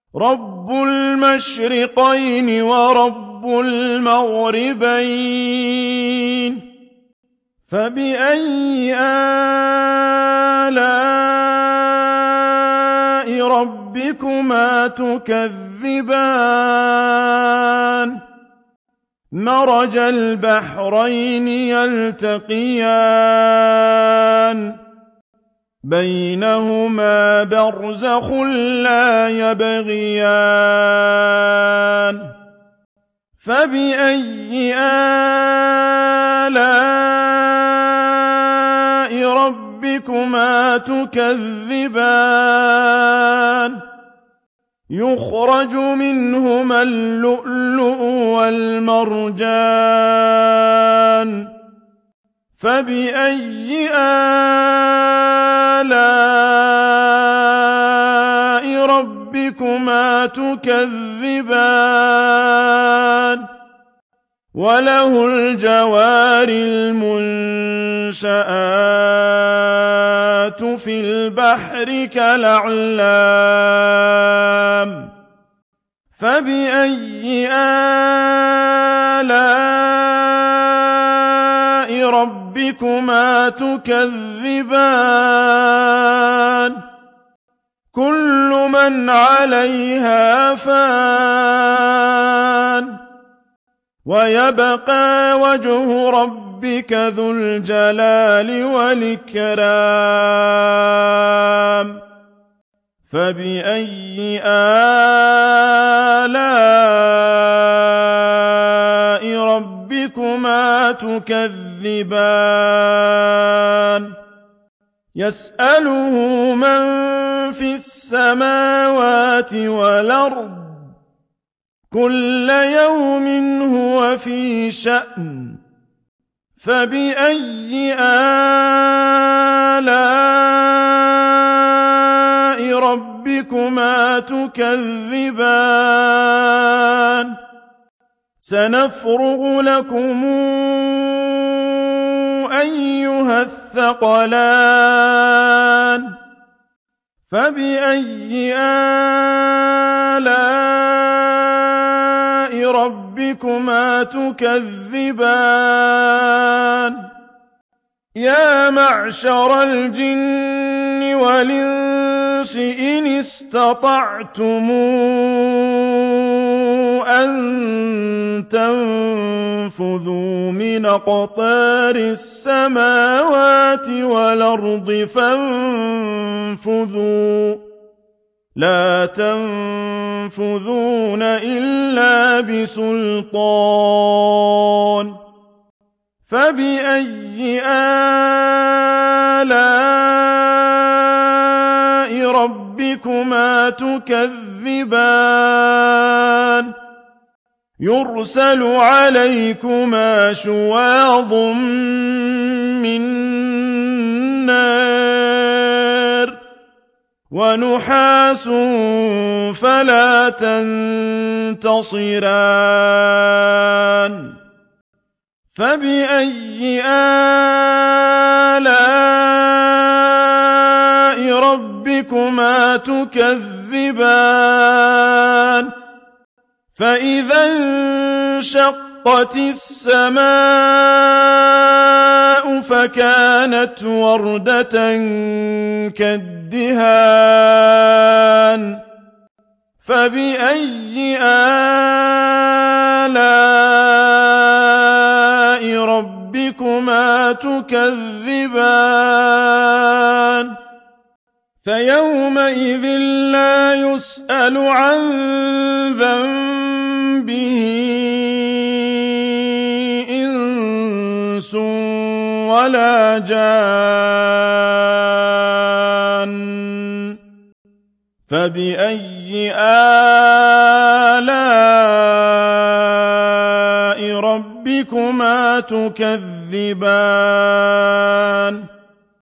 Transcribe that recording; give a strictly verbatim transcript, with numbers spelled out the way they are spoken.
رب المشرقين ورب المغربين فبأي آلاء ربكما تكذبان مرج البحرين يلتقيان بينهما برزخ لا يبغيان فبأي آلاء ربكما تكذبان يخرج منهما اللؤلؤ والمرجان فبأي آلاء ربكما تكذبان وله الجوار المنشآت في البحر كالأعلام فبأي آلاء ربكما تكذبان كل من عليها فان ويبقى وجه ربك ذو الجلال والإكرام فبأي آلاء ربكما تكذبان يسأله من في السماوات والأرض كل يوم هو في شأن فبأي آلاء ربكما تكذبان سنفرغ لكم أيها الثقلان فبأي آلاء ربكما تكذبان يا معشر الجن والإنس إن استطعتم أن تنفذوا من أقطار السماوات والأرض فانفذوا لا تنفذون إلا بسلطان فبأي آلاء ربكما تكذبان يرسل عليكما شواظ من نار ونحاس فلا تنتصران فبأي آلاء ربكما تكذبان فإذا انشقت السماء فكانت وردة كالدهان فبأي آلاء ربكما تكذبان فيومئذ لا يسأل عن ذنبه إنس ولا جان فبأي آلاء ربكما تكذبان